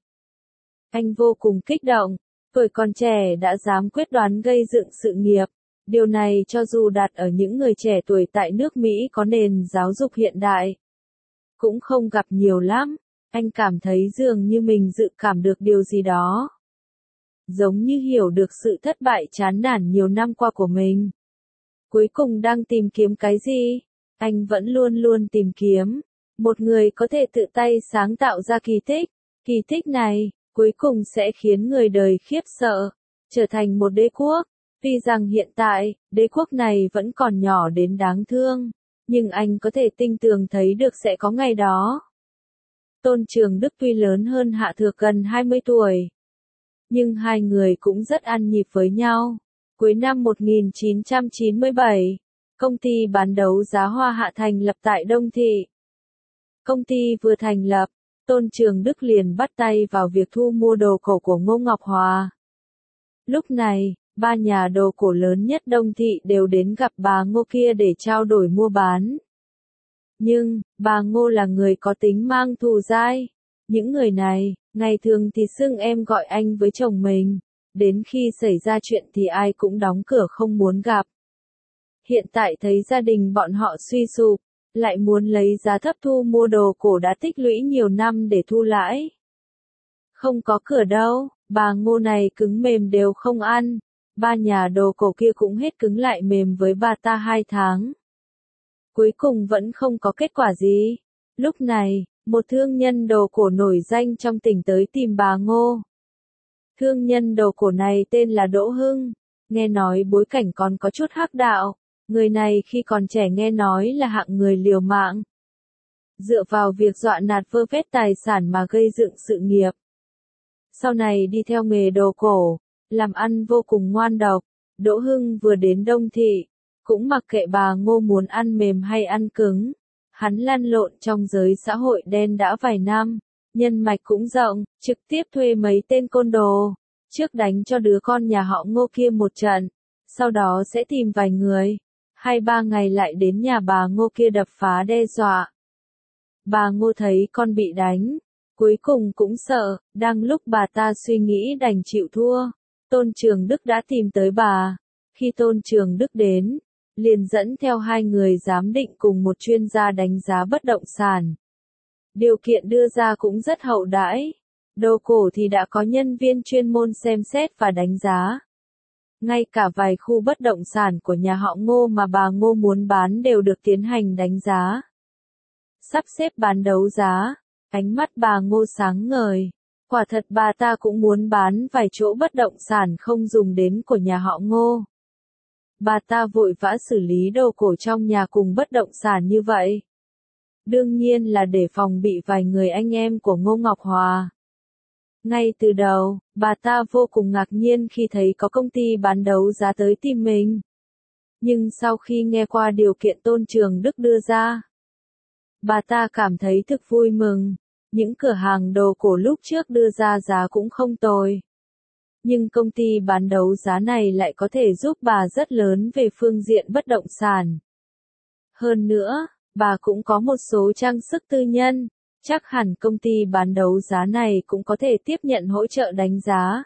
Anh vô cùng kích động, tuổi còn trẻ đã dám quyết đoán gây dựng sự nghiệp. Điều này cho dù đặt ở những người trẻ tuổi tại nước Mỹ có nền giáo dục hiện đại, cũng không gặp nhiều lắm. Anh cảm thấy dường như mình dự cảm được điều gì đó. Giống như hiểu được sự thất bại chán nản nhiều năm qua của mình. Cuối cùng đang tìm kiếm cái gì? Anh vẫn luôn luôn tìm kiếm. Một người có thể tự tay sáng tạo ra kỳ tích. Kỳ tích này, cuối cùng sẽ khiến người đời khiếp sợ. Trở thành một đế quốc. Tuy rằng hiện tại, đế quốc này vẫn còn nhỏ đến đáng thương. Nhưng anh có thể tinh tường thấy được sẽ có ngày đó. Tôn Trường Đức tuy lớn hơn Hạ Thược gần hai mươi tuổi. Nhưng hai người cũng rất ăn nhịp với nhau. Cuối năm một nghìn chín trăm chín mươi bảy, công ty bán đấu giá Hoa Hạ thành lập tại Đông Thị. Công ty vừa thành lập, Tôn Trường Đức liền bắt tay vào việc thu mua đồ cổ của Ngô Ngọc Hòa. Lúc này, ba nhà đồ cổ lớn nhất Đông Thị đều đến gặp bà Ngô kia để trao đổi mua bán. Nhưng, bà Ngô là người có tính mang thù dai. Những người này, ngày thường thì xưng em gọi anh với chồng mình, đến khi xảy ra chuyện thì ai cũng đóng cửa không muốn gặp. Hiện tại thấy gia đình bọn họ suy sụp, lại muốn lấy giá thấp thu mua đồ cổ đã tích lũy nhiều năm để thu lãi. Không có cửa đâu, bà Ngô này cứng mềm đều không ăn, ba nhà đồ cổ kia cũng hết cứng lại mềm với bà ta hai tháng. Cuối cùng vẫn không có kết quả gì. Lúc này, một thương nhân đồ cổ nổi danh trong tỉnh tới tìm bà Ngô. Thương nhân đồ cổ này tên là Đỗ Hưng, nghe nói bối cảnh còn có chút hắc đạo, người này khi còn trẻ nghe nói là hạng người liều mạng. Dựa vào việc dọa nạt vơ vét tài sản mà gây dựng sự nghiệp. Sau này đi theo nghề đồ cổ, làm ăn vô cùng ngoan độc, Đỗ Hưng vừa đến Đông Thị, cũng mặc kệ bà Ngô muốn ăn mềm hay ăn cứng. Hắn lăn lộn trong giới xã hội đen đã vài năm, nhân mạch cũng rộng, trực tiếp thuê mấy tên côn đồ, trước đánh cho đứa con nhà họ Ngô kia một trận, sau đó sẽ tìm vài người, hai ba ngày lại đến nhà bà Ngô kia đập phá đe dọa. Bà Ngô thấy con bị đánh, cuối cùng cũng sợ, đang lúc bà ta suy nghĩ đành chịu thua, Tôn Trường Đức đã tìm tới bà. Khi Tôn Trường Đức đến, liền dẫn theo hai người giám định cùng một chuyên gia đánh giá bất động sản. Điều kiện đưa ra cũng rất hậu đãi. Đồ cổ thì đã có nhân viên chuyên môn xem xét và đánh giá. Ngay cả vài khu bất động sản của nhà họ Ngô mà bà Ngô muốn bán đều được tiến hành đánh giá. Sắp xếp bán đấu giá, ánh mắt bà Ngô sáng ngời. Quả thật bà ta cũng muốn bán vài chỗ bất động sản không dùng đến của nhà họ Ngô. Bà ta vội vã xử lý đồ cổ trong nhà cùng bất động sản như vậy. Đương nhiên là để phòng bị vài người anh em của Ngô Ngọc Hòa. Ngay từ đầu, bà ta vô cùng ngạc nhiên khi thấy có công ty bán đấu giá tới tìm mình. Nhưng sau khi nghe qua điều kiện Tôn Trường Đức đưa ra, bà ta cảm thấy thực vui mừng. Những cửa hàng đồ cổ lúc trước đưa ra giá cũng không tồi. Nhưng công ty bán đấu giá này lại có thể giúp bà rất lớn về phương diện bất động sản. Hơn nữa, bà cũng có một số trang sức tư nhân, chắc hẳn công ty bán đấu giá này cũng có thể tiếp nhận hỗ trợ đánh giá.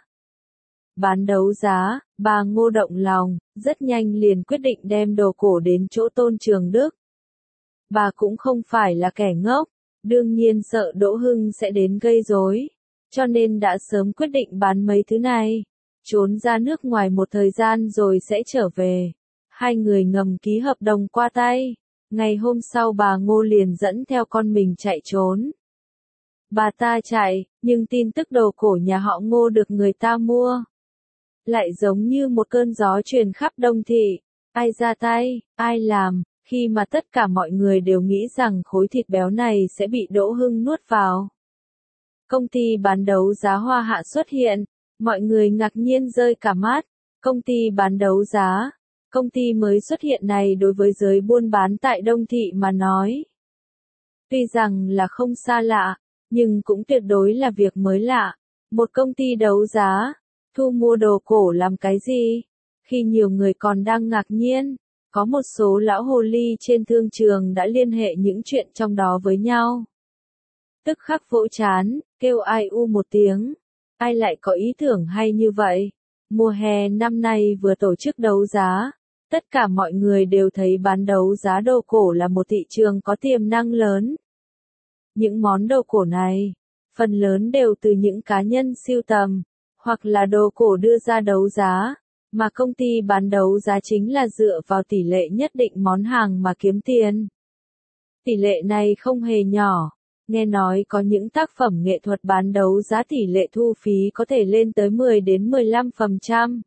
Bán đấu giá, bà Ngô động lòng, rất nhanh liền quyết định đem đồ cổ đến chỗ Tôn Trường Đức. Bà cũng không phải là kẻ ngốc, đương nhiên sợ Đỗ Hưng sẽ đến gây rối, cho nên đã sớm quyết định bán mấy thứ này, trốn ra nước ngoài một thời gian rồi sẽ trở về. Hai người ngầm ký hợp đồng qua tay. Ngày hôm sau bà Ngô liền dẫn theo con mình chạy trốn. Bà ta chạy, nhưng tin tức đồ cổ nhà họ Ngô được người ta mua. Lại giống như một cơn gió truyền khắp Đông Thị. Ai ra tay, ai làm, khi mà tất cả mọi người đều nghĩ rằng khối thịt béo này sẽ bị Đỗ Hưng nuốt vào. Công ty bán đấu giá Hoa Hạ xuất hiện, mọi người ngạc nhiên rơi cả mắt. Công ty bán đấu giá, công ty mới xuất hiện này đối với giới buôn bán tại Đông Thị mà nói. Tuy rằng là không xa lạ, nhưng cũng tuyệt đối là việc mới lạ. Một công ty đấu giá, thu mua đồ cổ làm cái gì? Khi nhiều người còn đang ngạc nhiên, có một số lão hồ ly trên thương trường đã liên hệ những chuyện trong đó với nhau. Tức khắc vỗ chán, kêu ai u một tiếng. Ai lại có ý tưởng hay như vậy? Mùa hè năm nay vừa tổ chức đấu giá. Tất cả mọi người đều thấy bán đấu giá đồ cổ là một thị trường có tiềm năng lớn. Những món đồ cổ này, phần lớn đều từ những cá nhân sưu tầm, hoặc là đồ cổ đưa ra đấu giá, mà công ty bán đấu giá chính là dựa vào tỷ lệ nhất định món hàng mà kiếm tiền. Tỷ lệ này không hề nhỏ, nghe nói có những tác phẩm nghệ thuật bán đấu giá tỷ lệ thu phí có thể lên tới mười đến mười lăm phần trăm.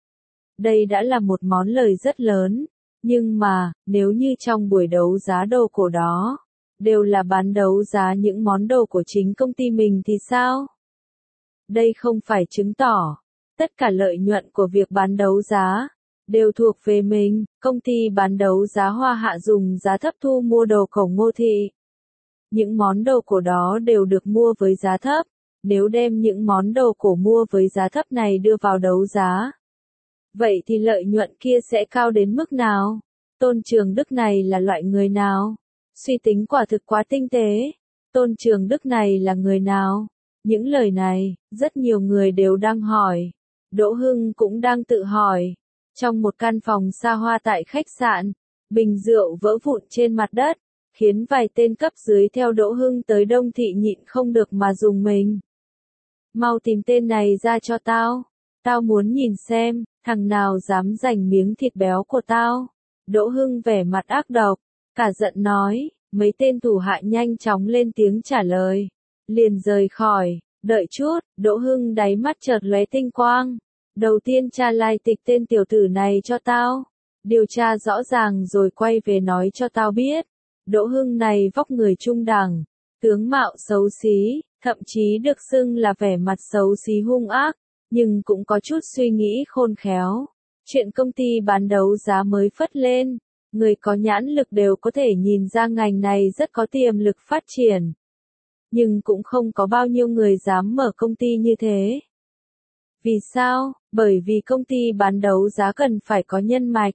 Đây đã là một món lời rất lớn, nhưng mà, nếu như trong buổi đấu giá đồ cổ đó, đều là bán đấu giá những món đồ của chính công ty mình thì sao? Đây không phải chứng tỏ, tất cả lợi nhuận của việc bán đấu giá, đều thuộc về mình. Công ty bán đấu giá Hoa Hạ dùng giá thấp thu mua đồ cổ Ngô Thị. Những món đồ cổ đó đều được mua với giá thấp, nếu đem những món đồ cổ mua với giá thấp này đưa vào đấu giá, Vậy thì lợi nhuận kia sẽ cao đến mức nào? Tôn Trường Đức này là loại người nào? Suy tính quả thực quá tinh tế. Tôn Trường Đức này là người nào? Những lời này, rất nhiều người đều đang hỏi. Đỗ Hưng cũng đang tự hỏi. Trong một căn phòng xa hoa tại khách sạn, bình rượu vỡ vụn trên mặt đất, khiến vài tên cấp dưới theo Đỗ Hưng tới Đông Thị nhịn không được mà dùng mình. Mau tìm tên này ra cho tao. Tao muốn nhìn xem, thằng nào dám giành miếng thịt béo của tao. Đỗ Hưng vẻ mặt ác độc, cả giận nói, mấy tên thủ hạ nhanh chóng lên tiếng trả lời. Liền rời khỏi, đợi chút, Đỗ Hưng đáy mắt chợt lóe tinh quang. Đầu tiên tra lai tịch tên tiểu tử này cho tao. Điều tra rõ ràng rồi quay về nói cho tao biết. Đỗ Hưng này vóc người trung đẳng, tướng mạo xấu xí, thậm chí được xưng là vẻ mặt xấu xí hung ác, nhưng cũng có chút suy nghĩ khôn khéo. Chuyện công ty bán đấu giá mới phất lên, người có nhãn lực đều có thể nhìn ra ngành này rất có tiềm lực phát triển. Nhưng cũng không có bao nhiêu người dám mở công ty như thế. Vì sao? Bởi vì công ty bán đấu giá cần phải có nhân mạch.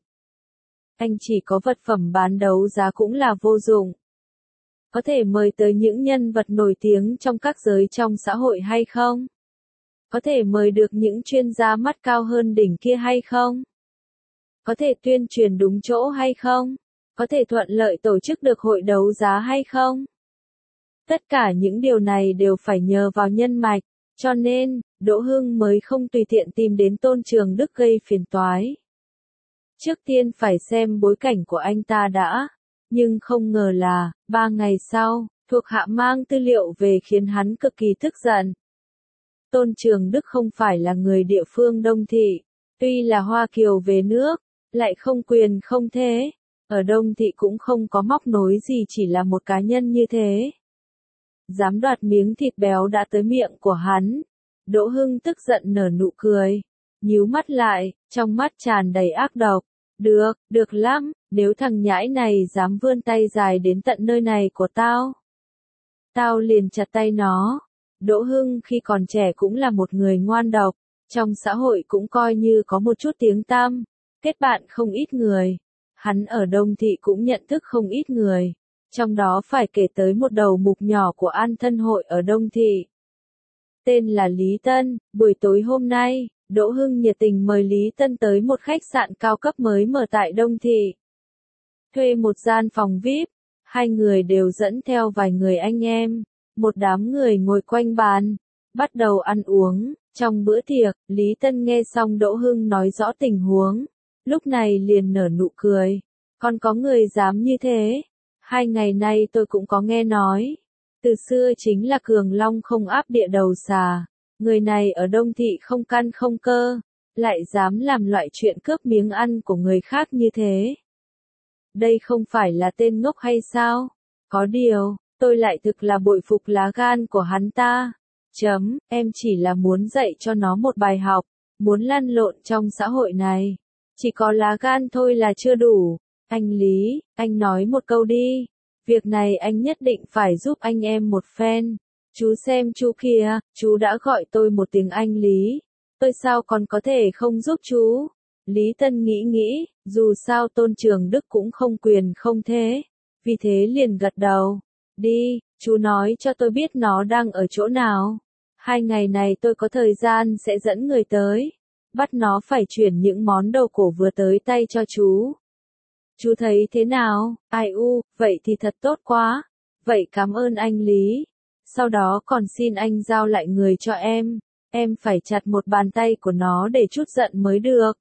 Anh chỉ có vật phẩm bán đấu giá cũng là vô dụng. Có thể mời tới những nhân vật nổi tiếng trong các giới trong xã hội hay không? Có thể mời được những chuyên gia mắt cao hơn đỉnh kia hay không? Có thể tuyên truyền đúng chỗ hay không? Có thể thuận lợi tổ chức được hội đấu giá hay không? Tất cả những điều này đều phải nhờ vào nhân mạch, cho nên, Đỗ Hưng mới không tùy tiện tìm đến Tôn Trường Đức gây phiền toái. Trước tiên phải xem bối cảnh của anh ta đã, nhưng không ngờ là, ba ngày sau, thuộc hạ mang tư liệu về khiến hắn cực kỳ tức giận. Tôn Trường Đức không phải là người địa phương Đông Thị, tuy là Hoa Kiều về nước, lại không quyền không thế, ở Đông Thị cũng không có móc nối gì, chỉ là một cá nhân như thế. Dám đoạt miếng thịt béo đã tới miệng của hắn. Đỗ Hưng tức giận nở nụ cười, nhíu mắt lại, trong mắt tràn đầy ác độc. Được, được lắm, nếu thằng nhãi này dám vươn tay dài đến tận nơi này của tao, tao liền chặt tay nó. Đỗ Hưng khi còn trẻ cũng là một người ngoan độc, trong xã hội cũng coi như có một chút tiếng tăm, kết bạn không ít người. Hắn ở Đông Thị cũng nhận thức không ít người, trong đó phải kể tới một đầu mục nhỏ của An Thân Hội ở Đông Thị. Tên là Lý Tân. Buổi tối hôm nay, Đỗ Hưng nhiệt tình mời Lý Tân tới một khách sạn cao cấp mới mở tại Đông Thị. Thuê một gian phòng vi ai pi, hai người đều dẫn theo vài người anh em, một đám người ngồi quanh bàn, bắt đầu ăn uống. Trong bữa tiệc, Lý Tân nghe xong Đỗ Hưng nói rõ tình huống, lúc này liền nở nụ cười. Còn có người dám như thế? Hai ngày nay tôi cũng có nghe nói. Từ xưa chính là cường long không áp địa đầu xà. Người này ở Đông Thị không căn không cơ, lại dám làm loại chuyện cướp miếng ăn của người khác như thế. Đây không phải là tên ngốc hay sao? Có điều, tôi lại thực là bội phục lá gan của hắn ta. Chấm, em chỉ là muốn dạy cho nó một bài học, muốn lăn lộn trong xã hội này. Chỉ có lá gan thôi là chưa đủ. Anh Lý, anh nói một câu đi. Việc này anh nhất định phải giúp anh em một phen. Chú xem chú kia, chú đã gọi tôi một tiếng anh Lý. Tôi sao còn có thể không giúp chú? Lý Tân nghĩ nghĩ, dù sao Tôn Trường Đức cũng không quyền không thế. Vì thế liền gật đầu. Đi, chú nói cho tôi biết nó đang ở chỗ nào. Hai ngày này tôi có thời gian sẽ dẫn người tới. Bắt nó phải chuyển những món đồ cổ vừa tới tay cho chú. Chú thấy thế nào? Ai u, vậy thì thật tốt quá. Vậy cảm ơn anh Lý. Sau đó còn xin anh giao lại người cho em. Em phải chặt một bàn tay của nó để chút giận mới được.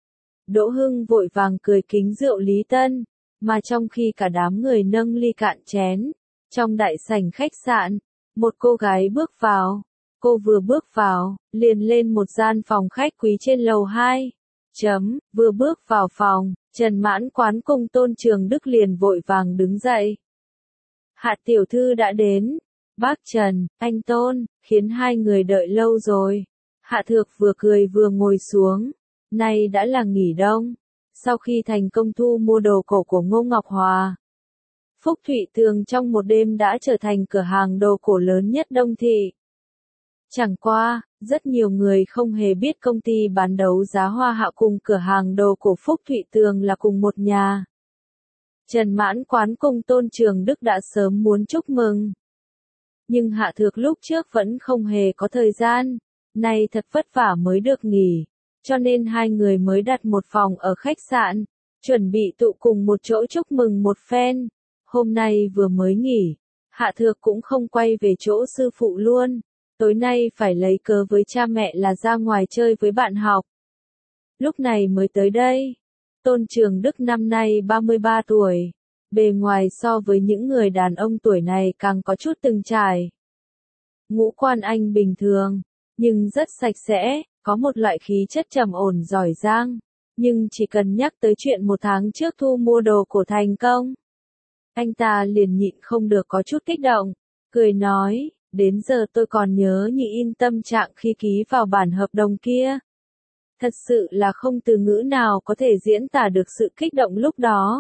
Đỗ Hưng vội vàng cười kính rượu Lý Tân. Mà trong khi cả đám người nâng ly cạn chén, trong đại sảnh khách sạn, một cô gái bước vào. Cô vừa bước vào, liền lên một gian phòng khách quý trên lầu hai. Chấm, vừa bước vào phòng, Trần Mãn Quán cùng Tôn Trường Đức liền vội vàng đứng dậy. Hạ tiểu thư đã đến. Bác Trần, anh Tôn, khiến hai người đợi lâu rồi. Hạ Thược vừa cười vừa ngồi xuống. Nay đã là nghỉ đông. Sau khi thành công thu mua đồ cổ của Ngô Ngọc Hòa, Phúc Thụy Tường trong một đêm đã trở thành cửa hàng đồ cổ lớn nhất Đông Thị. Chẳng qua, Rất nhiều người không hề biết công ty bán đấu giá Hoa Hạo cùng cửa hàng đồ cổ Phúc Thụy Tường là cùng một nhà. Trần Mãn Quán cùng Tôn Trường Đức đã sớm muốn chúc mừng. Nhưng Hạ Thược lúc trước vẫn không hề có thời gian, nay thật vất vả mới được nghỉ, cho nên hai người mới đặt một phòng ở khách sạn, chuẩn bị tụ cùng một chỗ chúc mừng một phen. Hôm nay vừa mới nghỉ, Hạ Thược cũng không quay về chỗ sư phụ luôn, tối nay phải lấy cớ với cha mẹ là ra ngoài chơi với bạn học. Lúc này mới tới đây. Tôn Trường Đức năm nay ba mươi ba tuổi, bề ngoài so với những người đàn ông tuổi này càng có chút từng trải. Ngũ quan anh bình thường, nhưng rất sạch sẽ, có một loại khí chất trầm ổn giỏi giang, nhưng chỉ cần nhắc tới chuyện một tháng trước thu mua đồ cổ thành công, anh ta liền nhịn không được có chút kích động, cười nói, đến giờ tôi còn nhớ như in tâm trạng khi ký vào bản hợp đồng kia. Thật sự là không từ ngữ nào có thể diễn tả được sự kích động lúc đó.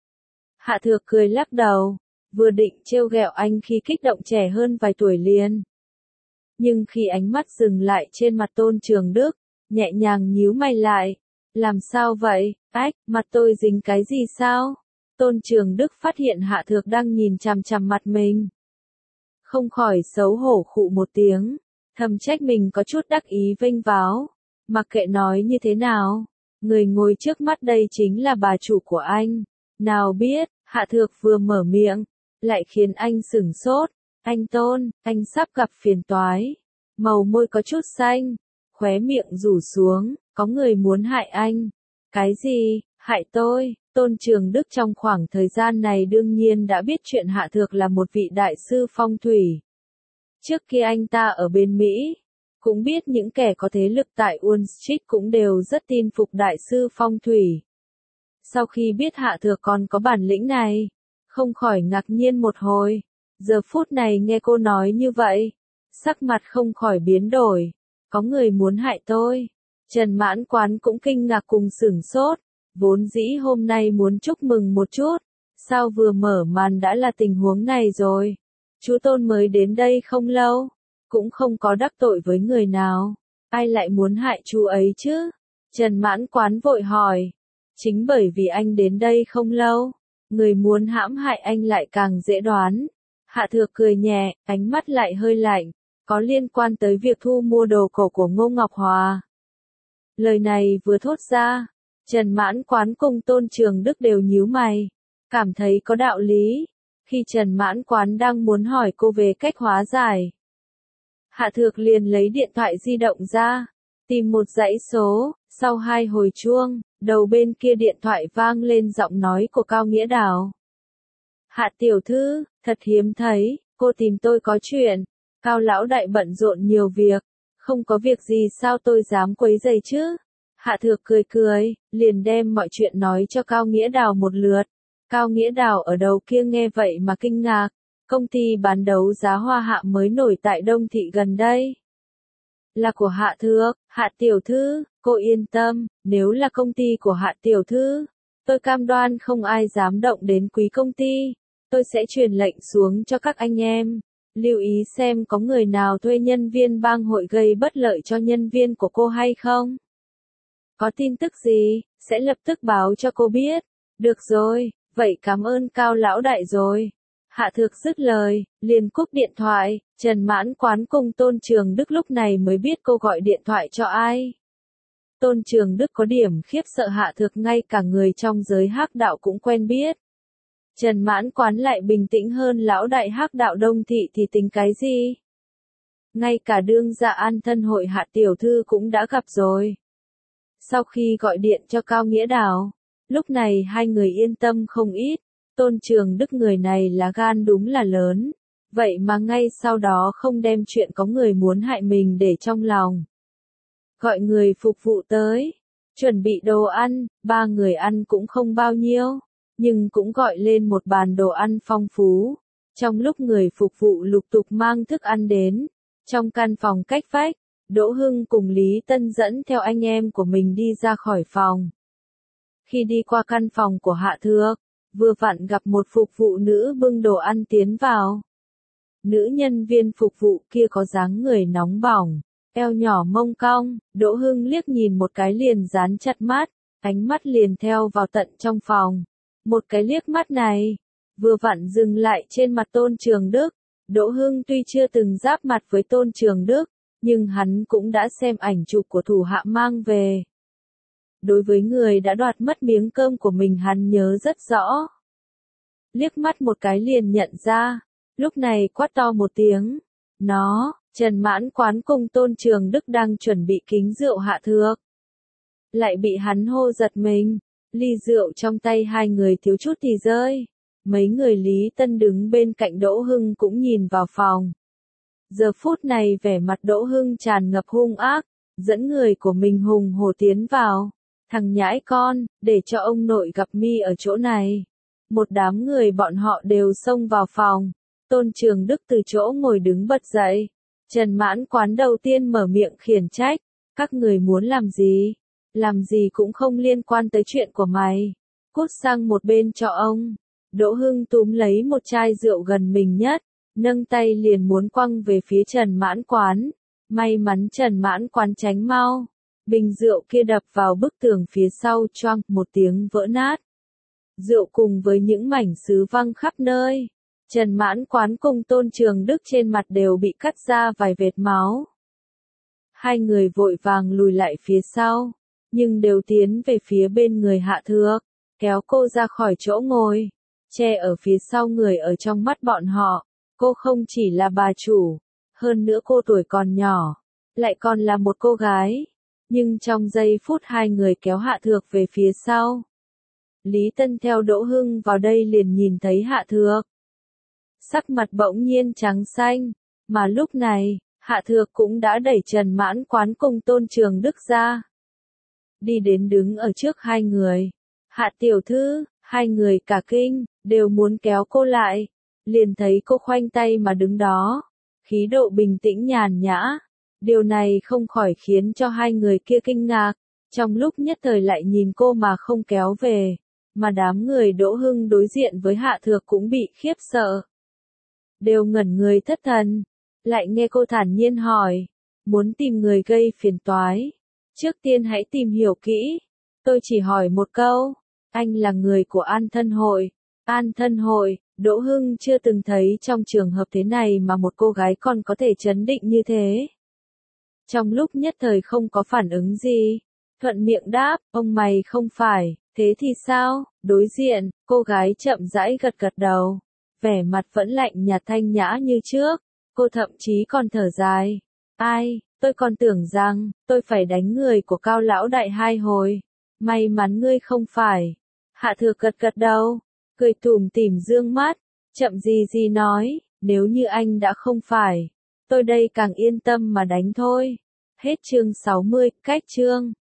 Hạ Thược cười lắc đầu, vừa định trêu ghẹo anh khi kích động trẻ hơn vài tuổi liền. Nhưng khi ánh mắt dừng lại trên mặt Tôn Trường Đức, nhẹ nhàng nhíu mày lại. Làm sao vậy, ách, mặt tôi dính cái gì sao? Tôn Trường Đức phát hiện Hạ Thược đang nhìn chằm chằm mặt mình. Không khỏi xấu hổ khụ một tiếng, thầm trách mình có chút đắc ý vênh váo. Mặc kệ nói như thế nào, người ngồi trước mắt đây chính là bà chủ của anh. Nào biết, Hạ Thược vừa mở miệng, lại khiến anh sửng sốt. Anh Tôn, anh sắp gặp phiền toái. Màu môi có chút xanh, khóe miệng rủ xuống, có người muốn hại anh. Cái gì, hại tôi? Tôn Trường Đức trong khoảng thời gian này đương nhiên đã biết chuyện Hạ Thược là một vị đại sư phong thủy. Trước kia anh ta ở bên Mỹ, cũng biết những kẻ có thế lực tại Wall Street cũng đều rất tin phục đại sư phong thủy. Sau khi biết Hạ Thược còn có bản lĩnh này, không khỏi ngạc nhiên một hồi. Giờ phút này nghe cô nói như vậy, sắc mặt không khỏi biến đổi. Có người muốn hại tôi. Trần Mãn Quán cũng kinh ngạc cùng sửng sốt. Vốn dĩ hôm nay muốn chúc mừng một chút, sao vừa mở màn đã là tình huống này rồi. Chú Tôn mới đến đây không lâu, cũng không có đắc tội với người nào. Ai lại muốn hại chú ấy chứ? Trần Mãn Quán vội hỏi. Chính bởi vì anh đến đây không lâu, người muốn hãm hại anh lại càng dễ đoán. Hạ Thược cười nhẹ, ánh mắt lại hơi lạnh, có liên quan tới việc thu mua đồ cổ của Ngô Ngọc Hòa. Lời này vừa thốt ra, Trần Mãn Quán cùng Tôn Trường Đức đều nhíu mày, cảm thấy có đạo lý. Khi Trần Mãn Quán đang muốn hỏi cô về cách hóa giải, Hạ Thược liền lấy điện thoại di động ra, tìm một dãy số, sau hai hồi chuông, đầu bên kia điện thoại vang lên giọng nói của Cao Nghĩa Đào. Hạ tiểu thư, thật hiếm thấy, cô tìm tôi có chuyện. Cao lão đại bận rộn nhiều việc, không có việc gì sao tôi dám quấy rầy chứ? Hạ Thược cười cười, liền đem mọi chuyện nói cho Cao Nghĩa Đào một lượt. Cao Nghĩa Đào ở đầu kia nghe vậy mà kinh ngạc, công ty bán đấu giá Hoa Hạ mới nổi tại Đông Thị gần đây. Là của Hạ Thược, Hạ tiểu thư, cô yên tâm, nếu là công ty của Hạ tiểu thư, tôi cam đoan không ai dám động đến quý công ty. Tôi sẽ truyền lệnh xuống cho các anh em, lưu ý xem có người nào thuê nhân viên bang hội gây bất lợi cho nhân viên của cô hay không. Có tin tức gì, sẽ lập tức báo cho cô biết. Được rồi, vậy cảm ơn Cao lão đại rồi. Hạ Thược dứt lời, liền cúp điện thoại. Trần Mãn Quán cùng Tôn Trường Đức lúc này mới biết cô gọi điện thoại cho ai. Tôn Trường Đức có điểm khiếp sợ Hạ Thược ngay cả người trong giới hắc đạo cũng quen biết. Trần Mãn Quán lại bình tĩnh hơn lão đại hắc đạo Đông Thị thì tính cái gì? Ngay cả đương gia An Thân hội Hạ tiểu thư cũng đã gặp rồi. Sau khi gọi điện cho Cao Nghĩa Đào, lúc này hai người yên tâm không ít. Tôn Trường Đức người này là gan đúng là lớn, vậy mà ngay sau đó không đem chuyện có người muốn hại mình để trong lòng. Gọi người phục vụ tới, chuẩn bị đồ ăn, ba người ăn cũng không bao nhiêu, nhưng cũng gọi lên một bàn đồ ăn phong phú. Trong lúc người phục vụ lục tục mang thức ăn đến, trong căn phòng cách vách, Đỗ Hưng cùng Lý Tân dẫn theo anh em của mình đi ra khỏi phòng. Khi đi qua căn phòng của Hạ Thược, vừa vặn gặp một phục vụ nữ bưng đồ ăn tiến vào. Nữ nhân viên phục vụ kia có dáng người nóng bỏng, eo nhỏ mông cong, Đỗ Hưng liếc nhìn một cái liền dán chặt mắt, ánh mắt liền theo vào tận trong phòng. Một cái liếc mắt này, vừa vặn dừng lại trên mặt Tôn Trường Đức. Đỗ Hưng tuy chưa từng giáp mặt với Tôn Trường Đức, nhưng hắn cũng đã xem ảnh chụp của thủ hạ mang về. Đối với người đã đoạt mất miếng cơm của mình hắn nhớ rất rõ. Liếc mắt một cái liền nhận ra, lúc này quát to một tiếng. Nó, Trần Mãn Quán cùng Tôn Trường Đức đang chuẩn bị kính rượu hạ thược. Lại bị hắn hô giật mình, ly rượu trong tay hai người thiếu chút thì rơi. Mấy người Lý Tân đứng bên cạnh Đỗ Hưng cũng nhìn vào phòng. Giờ phút này vẻ mặt Đỗ Hưng tràn ngập hung ác, dẫn người của mình hùng hổ tiến vào. Thằng nhãi con, để cho ông nội gặp mi ở chỗ này. Một đám người bọn họ đều xông vào phòng. Tôn Trường Đức từ chỗ ngồi đứng bật dậy. Trần Mãn Quán đầu tiên mở miệng khiển trách. Các người muốn làm gì? Làm gì cũng không liên quan tới chuyện của mày. Cút sang một bên cho ông. Đỗ Hưng túm lấy một chai rượu gần mình nhất, nâng tay liền muốn quăng về phía Trần Mãn Quán. May mắn Trần Mãn Quán tránh mau. Bình rượu kia đập vào bức tường phía sau choang một tiếng vỡ nát. Rượu cùng với những mảnh sứ văng khắp nơi. Trần Mãn Quán cùng Tôn Trường Đức trên mặt đều bị cắt ra vài vệt máu. Hai người vội vàng lùi lại phía sau, nhưng đều tiến về phía bên người Hạ Thược, kéo cô ra khỏi chỗ ngồi, che ở phía sau người. Ở trong mắt bọn họ, cô không chỉ là bà chủ, hơn nữa cô tuổi còn nhỏ, lại còn là một cô gái. Nhưng trong giây phút hai người kéo Hạ Thược về phía sau, Lý Tân theo Đỗ Hưng vào đây liền nhìn thấy Hạ Thược. Sắc mặt bỗng nhiên trắng xanh, mà lúc này, Hạ Thược cũng đã đẩy Trần Mãn Quán cùng Tôn Trường Đức ra. Đi đến đứng ở trước hai người. Hạ tiểu thư, hai người cả kinh, đều muốn kéo cô lại. Liền thấy cô khoanh tay mà đứng đó, khí độ bình tĩnh nhàn nhã. Điều này không khỏi khiến cho hai người kia kinh ngạc, trong lúc nhất thời lại nhìn cô mà không kéo về. Mà đám người Đỗ Hưng đối diện với Hạ Thược cũng bị khiếp sợ. Đều ngẩn người thất thần, lại nghe cô thản nhiên hỏi, muốn tìm người gây phiền toái. Trước tiên hãy tìm hiểu kỹ, tôi chỉ hỏi một câu, anh là người của An Thân Hội. An Thân Hội, Đỗ Hưng chưa từng thấy trong trường hợp thế này mà một cô gái còn có thể trấn định như thế. Trong lúc nhất thời không có phản ứng gì, thuận miệng đáp, ông mày không phải, thế thì sao? Đối diện, cô gái chậm rãi gật gật đầu, vẻ mặt vẫn lạnh nhạt thanh nhã như trước, cô thậm chí còn thở dài. Ai, tôi còn tưởng rằng, tôi phải đánh người của Cao lão đại hai hồi, may mắn ngươi không phải. Hạ Thược gật gật đầu, cười tủm tỉm dương mắt, chậm gì gì nói, nếu như anh đã không phải, tôi đây càng yên tâm mà đánh thôi. Hết chương sáu mươi, cách chương.